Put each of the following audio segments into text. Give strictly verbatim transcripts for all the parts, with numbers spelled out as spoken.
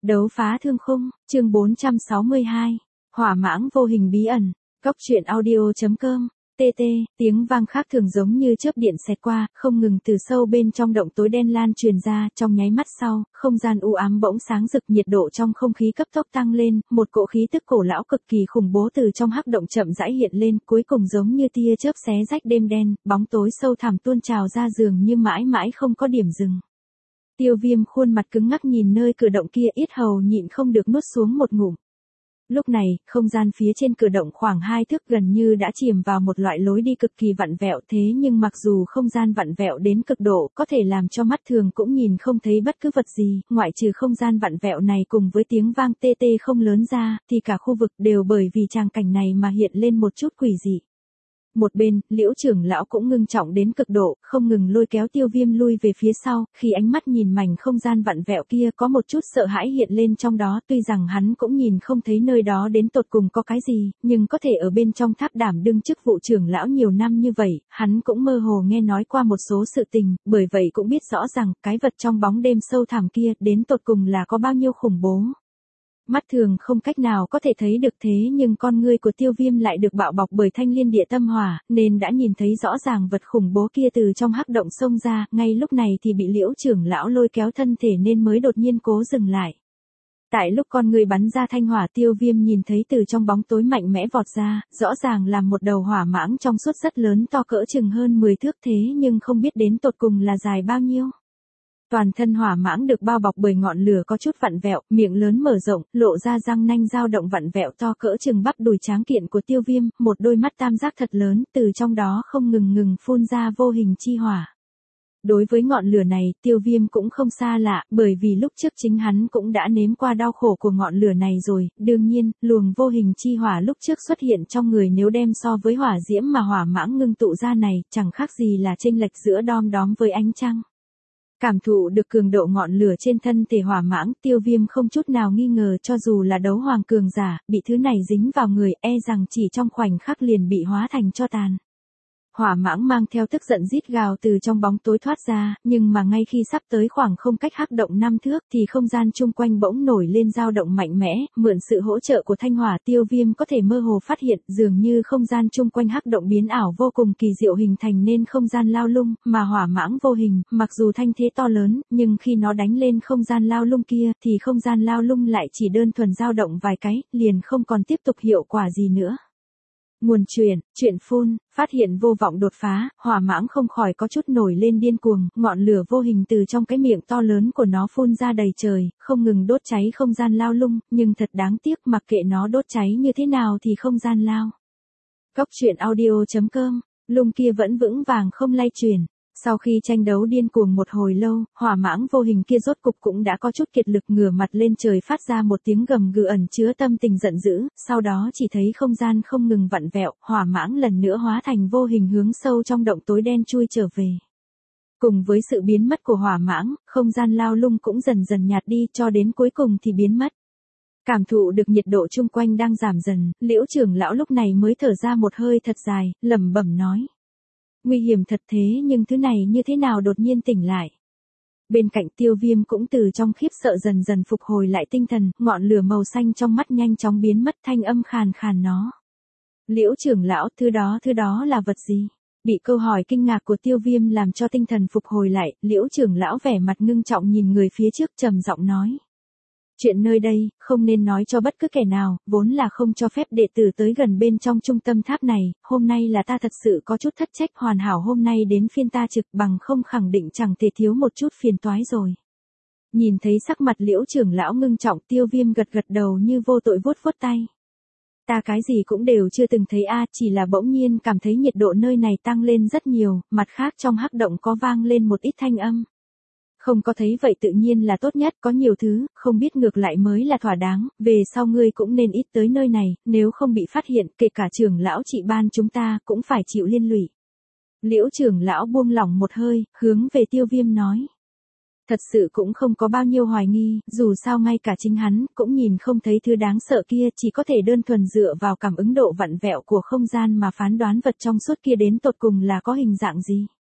Đấu phá thương khung, chương bốn trăm sáu mươi hai. Hỏa mãng vô hình bí ẩn. Cốc truyện audio.com. tê tê, tiếng vang khác thường giống như chớp điện xẹt qua, không ngừng từ sâu bên trong động tối đen lan truyền ra, trong nháy mắt sau, không gian u ám bỗng sáng rực, nhiệt độ trong không khí cấp tốc tăng lên, một cỗ khí tức cổ lão cực kỳ khủng bố từ trong hắc động chậm rãi hiện lên, cuối cùng giống như tia chớp xé rách đêm đen, bóng tối sâu thẳm tuôn trào ra dường như mãi mãi không có điểm dừng. Tiêu Viêm khuôn mặt cứng ngắc nhìn nơi cửa động kia, yết hầu nhịn không được nuốt xuống một ngụm. Lúc này, không gian phía trên cửa động khoảng hai thước gần như đã chìm vào một loại lối đi cực kỳ vặn vẹo, thế nhưng mặc dù không gian vặn vẹo đến cực độ, có thể làm cho mắt thường cũng nhìn không thấy bất cứ vật gì, ngoại trừ không gian vặn vẹo này cùng với tiếng vang tê tê không lớn ra, thì cả khu vực đều bởi vì tràng cảnh này mà hiện lên một chút quỷ dị. Một bên, Liễu trưởng lão cũng ngưng trọng đến cực độ, không ngừng lôi kéo Tiêu Viêm lui về phía sau, khi ánh mắt nhìn mảnh không gian vặn vẹo kia có một chút sợ hãi hiện lên trong đó, tuy rằng hắn cũng nhìn không thấy nơi đó đến tột cùng có cái gì, nhưng có thể ở bên trong tháp đảm đương chức vụ trưởng lão nhiều năm như vậy, hắn cũng mơ hồ nghe nói qua một số sự tình, bởi vậy cũng biết rõ rằng cái vật trong bóng đêm sâu thẳm kia đến tột cùng là có bao nhiêu khủng bố. Mắt thường không cách nào có thể thấy được, thế nhưng con ngươi của Tiêu Viêm lại được bạo bọc bởi thanh liên địa tâm hỏa, nên đã nhìn thấy rõ ràng vật khủng bố kia từ trong hắc động xông ra, ngay lúc này thì bị Liễu trưởng lão lôi kéo thân thể nên mới đột nhiên cố dừng lại. Tại lúc con người bắn ra thanh hỏa, Tiêu Viêm nhìn thấy từ trong bóng tối mạnh mẽ vọt ra, rõ ràng là một đầu hỏa mãng trong suốt rất lớn, to cỡ chừng hơn mười thước, thế nhưng không biết đến tột cùng là dài bao nhiêu. Toàn thân hỏa mãng được bao bọc bởi ngọn lửa có chút vặn vẹo, miệng lớn mở rộng, lộ ra răng nanh dao động vặn vẹo to cỡ chừng bắp đùi tráng kiện của Tiêu Viêm, một đôi mắt tam giác thật lớn, từ trong đó không ngừng ngừng phun ra vô hình chi hỏa. Đối với ngọn lửa này, Tiêu Viêm cũng không xa lạ, bởi vì lúc trước chính hắn cũng đã nếm qua đau khổ của ngọn lửa này rồi, đương nhiên, luồng vô hình chi hỏa lúc trước xuất hiện trong người nếu đem so với hỏa diễm mà hỏa mãng ngưng tụ ra này, chẳng khác gì là chênh lệch giữa đom đóm với ánh trăng. Cảm thụ được cường độ ngọn lửa trên thân thể hỏa mãng, Tiêu Viêm không chút nào nghi ngờ cho dù là đấu hoàng cường giả, bị thứ này dính vào người e rằng chỉ trong khoảnh khắc liền bị hóa thành tro tàn. Hỏa mãng mang theo tức giận rít gào từ trong bóng tối thoát ra, nhưng mà ngay khi sắp tới khoảng không cách hắc động năm thước thì không gian chung quanh bỗng nổi lên dao động mạnh mẽ, mượn sự hỗ trợ của thanh hỏa, Tiêu Viêm có thể mơ hồ phát hiện dường như không gian chung quanh hắc động biến ảo vô cùng kỳ diệu hình thành nên không gian lao lung, mà hỏa mãng vô hình, mặc dù thanh thế to lớn, nhưng khi nó đánh lên không gian lao lung kia thì không gian lao lung lại chỉ đơn thuần dao động vài cái, liền không còn tiếp tục hiệu quả gì nữa. Nguồn truyền, chuyện phun, phát hiện vô vọng đột phá, hỏa mãng không khỏi có chút nổi lên điên cuồng, ngọn lửa vô hình từ trong cái miệng to lớn của nó phun ra đầy trời, không ngừng đốt cháy không gian lao lung, nhưng thật đáng tiếc mặc kệ nó đốt cháy như thế nào thì không gian lao. Cốc truyện audio.com, lung kia vẫn vững vàng không lay chuyển. Sau khi tranh đấu điên cuồng một hồi lâu, hỏa mãng vô hình kia rốt cục cũng đã có chút kiệt lực, ngửa mặt lên trời phát ra một tiếng gầm gừ ẩn chứa tâm tình giận dữ, sau đó chỉ thấy không gian không ngừng vặn vẹo, hỏa mãng lần nữa hóa thành vô hình hướng sâu trong động tối đen chui trở về. Cùng với sự biến mất của hỏa mãng, không gian lao lung cũng dần dần nhạt đi cho đến cuối cùng thì biến mất. Cảm thụ được nhiệt độ chung quanh đang giảm dần, Liễu trưởng lão lúc này mới thở ra một hơi thật dài, lẩm bẩm nói. Nguy hiểm thật thế nhưng thứ này như thế nào đột nhiên tỉnh lại. Bên cạnh Tiêu Viêm cũng từ trong khiếp sợ dần dần phục hồi lại tinh thần, ngọn lửa màu xanh trong mắt nhanh chóng biến mất, thanh âm khàn khàn nó. Liễu trưởng lão, thứ đó thứ đó là vật gì? Bị câu hỏi kinh ngạc của Tiêu Viêm làm cho tinh thần phục hồi lại, Liễu trưởng lão vẻ mặt ngưng trọng nhìn người phía trước trầm giọng nói. Chuyện nơi đây, không nên nói cho bất cứ kẻ nào, vốn là không cho phép đệ tử tới gần bên trong trung tâm tháp này, hôm nay là ta thật sự có chút thất trách, hoàn hảo hôm nay đến phiên ta trực, bằng không khẳng định chẳng thể thiếu một chút phiền toái rồi. Nhìn thấy sắc mặt Liễu trưởng lão ngưng trọng, Tiêu Viêm gật gật đầu như vô tội vuốt vuốt tay. Ta cái gì cũng đều chưa từng thấy a, chỉ là bỗng nhiên cảm thấy nhiệt độ nơi này tăng lên rất nhiều, mặt khác trong hắc động có vang lên một ít thanh âm. Không có thấy vậy tự nhiên là tốt nhất, có nhiều thứ, không biết ngược lại mới là thỏa đáng, về sau ngươi cũng nên ít tới nơi này, nếu không bị phát hiện, kể cả trưởng lão trị ban chúng ta cũng phải chịu liên lụy. Liễu trưởng lão buông lỏng một hơi, hướng về Tiêu Viêm nói. Thật sự cũng không có bao nhiêu hoài nghi, dù sao ngay cả chính hắn cũng nhìn không thấy thứ đáng sợ kia, chỉ có thể đơn thuần dựa vào cảm ứng độ vặn vẹo của không gian mà phán đoán vật trong suốt kia đến tột cùng là có hình dạng gì.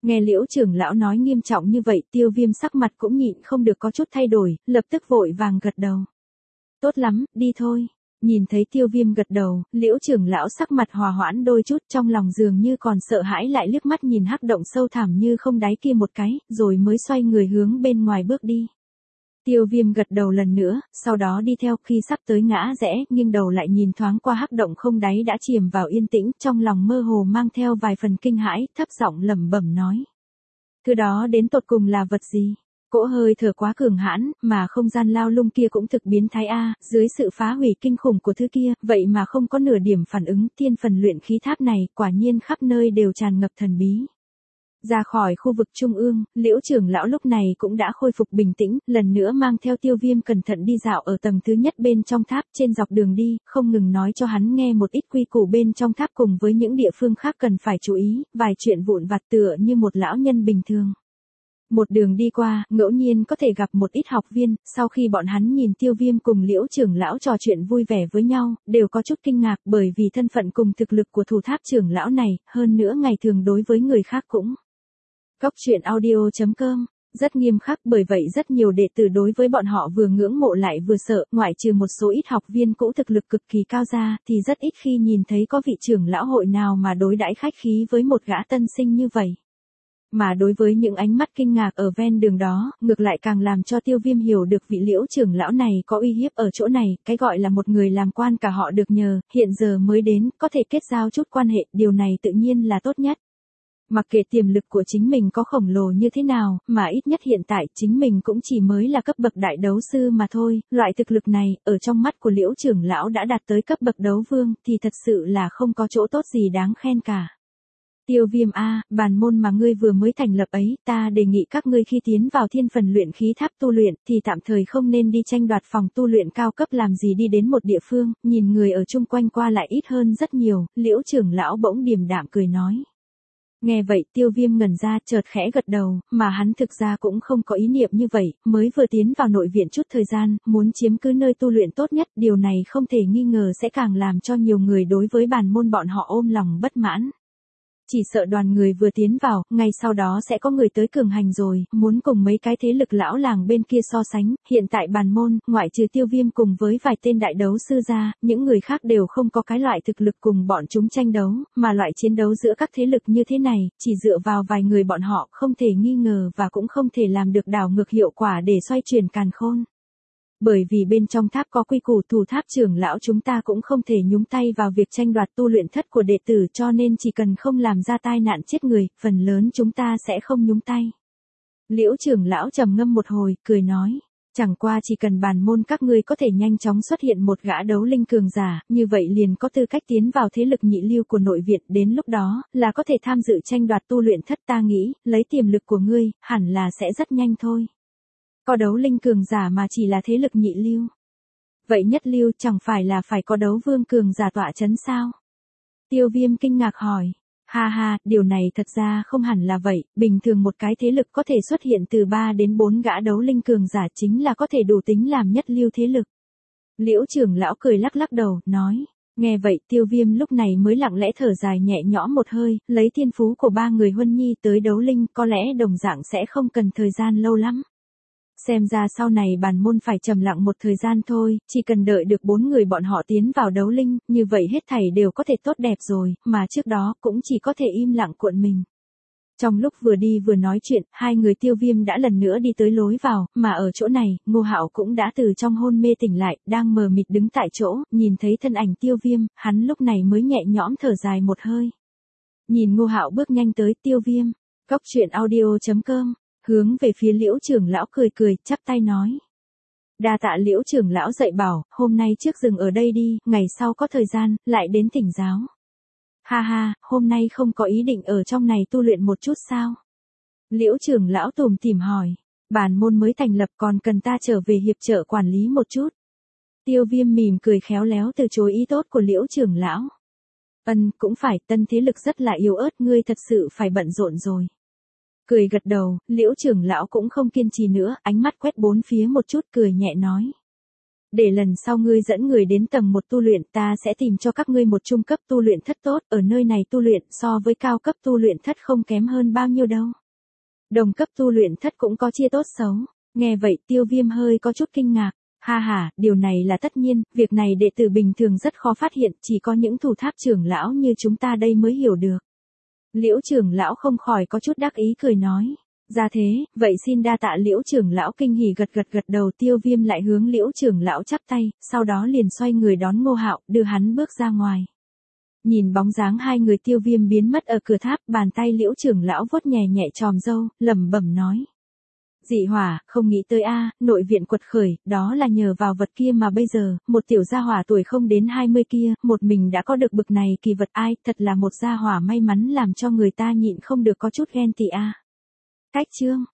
Nghe Liễu trưởng lão nói nghiêm trọng như vậy, Tiêu Viêm sắc mặt cũng nhịn không được có chút thay đổi, lập tức vội vàng gật đầu. Tốt lắm, đi thôi. Nhìn thấy Tiêu Viêm gật đầu, Liễu trưởng lão sắc mặt hòa hoãn đôi chút, trong lòng dường như còn sợ hãi, lại liếc mắt nhìn hắc động sâu thẳm như không đáy kia một cái, rồi mới xoay người hướng bên ngoài bước đi. Tiêu Viêm gật đầu lần nữa, sau đó đi theo, khi sắp tới ngã rẽ, nghiêng đầu lại nhìn thoáng qua hắc động không đáy đã chìm vào yên tĩnh, trong lòng mơ hồ mang theo vài phần kinh hãi, thấp giọng lẩm bẩm nói. Thứ đó đến tột cùng là vật gì? Cỗ hơi thở quá cường hãn, mà không gian lao lung kia cũng thực biến thái a, dưới sự phá hủy kinh khủng của thứ kia, vậy mà không có nửa điểm phản ứng, thiên phần luyện khí tháp này, quả nhiên khắp nơi đều tràn ngập thần bí. Ra khỏi khu vực trung ương, Liễu trưởng lão lúc này cũng đã khôi phục bình tĩnh, lần nữa mang theo Tiêu Viêm cẩn thận đi dạo ở tầng thứ nhất bên trong tháp, trên dọc đường đi, không ngừng nói cho hắn nghe một ít quy củ bên trong tháp cùng với những địa phương khác cần phải chú ý, vài chuyện vụn vặt tựa như một lão nhân bình thường. Một đường đi qua, ngẫu nhiên có thể gặp một ít học viên, sau khi bọn hắn nhìn Tiêu Viêm cùng Liễu trưởng lão trò chuyện vui vẻ với nhau, đều có chút kinh ngạc bởi vì thân phận cùng thực lực của thủ tháp trưởng lão này, hơn nữa ngày thường đối với người khác cũng. Cốc truyện audio chấm com, rất nghiêm khắc, bởi vậy rất nhiều đệ tử đối với bọn họ vừa ngưỡng mộ lại vừa sợ, ngoại trừ một số ít học viên cũ thực lực cực kỳ cao ra, thì rất ít khi nhìn thấy có vị trưởng lão hội nào mà đối đãi khách khí với một gã tân sinh như vậy. Mà đối với những ánh mắt kinh ngạc ở ven đường đó, ngược lại càng làm cho Tiêu Viêm hiểu được vị Liễu trưởng lão này có uy hiếp ở chỗ này, cái gọi là một người làm quan cả họ được nhờ, hiện giờ mới đến, có thể kết giao chút quan hệ, điều này tự nhiên là tốt nhất. Mặc kệ tiềm lực của chính mình có khổng lồ như thế nào, mà ít nhất hiện tại chính mình cũng chỉ mới là cấp bậc đại đấu sư mà thôi, loại thực lực này, ở trong mắt của Liễu trưởng lão đã đạt tới cấp bậc đấu vương, thì thật sự là không có chỗ tốt gì đáng khen cả. Tiêu Viêm a, bàn môn mà ngươi vừa mới thành lập ấy, ta đề nghị các ngươi khi tiến vào thiên phần luyện khí tháp tu luyện, thì tạm thời không nên đi tranh đoạt phòng tu luyện cao cấp làm gì đi đến một địa phương, nhìn người ở chung quanh qua lại ít hơn rất nhiều, Liễu trưởng lão bỗng điềm đạm cười nói. Nghe vậy Tiêu Viêm ngẩn ra, chợt khẽ gật đầu, mà hắn thực ra cũng không có ý niệm như vậy, mới vừa tiến vào nội viện chút thời gian, muốn chiếm cứ nơi tu luyện tốt nhất, điều này không thể nghi ngờ sẽ càng làm cho nhiều người đối với bàn môn bọn họ ôm lòng bất mãn. Chỉ sợ đoàn người vừa tiến vào, ngay sau đó sẽ có người tới cường hành rồi, muốn cùng mấy cái thế lực lão làng bên kia so sánh, hiện tại bàn môn, ngoại trừ Tiêu Viêm cùng với vài tên đại đấu sư ra, những người khác đều không có cái loại thực lực cùng bọn chúng tranh đấu, mà loại chiến đấu giữa các thế lực như thế này, chỉ dựa vào vài người bọn họ không thể nghi ngờ và cũng không thể làm được đảo ngược hiệu quả để xoay chuyển càn khôn. Bởi vì bên trong tháp có quy củ, thủ tháp trưởng lão chúng ta cũng không thể nhúng tay vào việc tranh đoạt tu luyện thất của đệ tử, cho nên chỉ cần không làm ra tai nạn chết người, phần lớn chúng ta sẽ không nhúng tay. Liễu trưởng lão trầm ngâm một hồi, cười nói, chẳng qua chỉ cần bàn môn các ngươi có thể nhanh chóng xuất hiện một gã đấu linh cường giả, như vậy liền có tư cách tiến vào thế lực nhị lưu của nội viện, đến lúc đó, là có thể tham dự tranh đoạt tu luyện thất, ta nghĩ, lấy tiềm lực của ngươi, hẳn là sẽ rất nhanh thôi. Có đấu linh cường giả mà chỉ là thế lực nhị lưu. Vậy nhất lưu chẳng phải là phải có đấu vương cường giả tọa chấn sao? Tiêu Viêm kinh ngạc hỏi. Ha ha, điều này thật ra không hẳn là vậy, bình thường một cái thế lực có thể xuất hiện từ ba đến bốn gã đấu linh cường giả chính là có thể đủ tính làm nhất lưu thế lực. Liễu trưởng lão cười lắc lắc đầu, nói. Nghe vậy Tiêu Viêm lúc này mới lặng lẽ thở dài nhẹ nhõm một hơi, lấy thiên phú của ba người huân nhi tới đấu linh có lẽ đồng dạng sẽ không cần thời gian lâu lắm. Xem ra sau này bàn môn phải trầm lặng một thời gian thôi, chỉ cần đợi được bốn người bọn họ tiến vào đấu linh, như vậy hết thảy đều có thể tốt đẹp rồi, mà trước đó cũng chỉ có thể im lặng cuộn mình. Trong lúc vừa đi vừa nói chuyện, hai người Tiêu Viêm đã lần nữa đi tới lối vào, mà ở chỗ này, Ngô Hạo cũng đã từ trong hôn mê tỉnh lại, đang mờ mịt đứng tại chỗ, nhìn thấy thân ảnh Tiêu Viêm, hắn lúc này mới nhẹ nhõm thở dài một hơi. Nhìn Ngô Hạo bước nhanh tới, Tiêu Viêm, cốc truyện audio chấm com. Hướng về phía Liễu trưởng lão cười cười, chắp tay nói. Đa tạ Liễu trưởng lão dạy bảo, hôm nay trước dừng ở đây đi, ngày sau có thời gian, lại đến thỉnh giáo. Ha ha, hôm nay không có ý định ở trong này tu luyện một chút sao? Liễu trưởng lão tủm tỉm hỏi, bản môn mới thành lập còn cần ta trở về hiệp trợ quản lý một chút. Tiêu Viêm mỉm cười khéo léo từ chối ý tốt của Liễu trưởng lão. Ân, cũng phải, tân thế lực rất là yếu ớt, ngươi thật sự phải bận rộn rồi. Cười gật đầu, Liễu trưởng lão cũng không kiên trì nữa, ánh mắt quét bốn phía một chút cười nhẹ nói. Để lần sau ngươi dẫn người đến tầng một tu luyện, ta sẽ tìm cho các ngươi một trung cấp tu luyện thất tốt, ở nơi này tu luyện so với cao cấp tu luyện thất không kém hơn bao nhiêu đâu. Đồng cấp tu luyện thất cũng có chia tốt xấu. Nghe vậy Tiêu Viêm hơi có chút kinh ngạc. Ha ha, điều này là tất nhiên, việc này đệ tử bình thường rất khó phát hiện, chỉ có những thủ tháp trưởng lão như chúng ta đây mới hiểu được. Liễu trưởng lão không khỏi có chút đắc ý cười nói. Ra thế, vậy xin đa tạ Liễu trưởng lão. Kinh hỉ gật gật gật đầu. Tiêu Viêm lại hướng Liễu trưởng lão chắp tay, sau đó liền xoay người đón Ngô Hạo, đưa hắn bước ra ngoài. Nhìn bóng dáng hai người Tiêu Viêm biến mất ở cửa tháp, bàn tay Liễu trưởng lão vuốt nhẹ nhẹ chòm râu, lẩm bẩm nói. Dị hỏa, không nghĩ tới a, nội viện quật khởi, đó là nhờ vào vật kia mà bây giờ, một tiểu gia hỏa tuổi không đến hai mươi kia, một mình đã có được bực này kỳ vật, ai, thật là một gia hỏa may mắn làm cho người ta nhịn không được có chút ghen tị a. Cách chương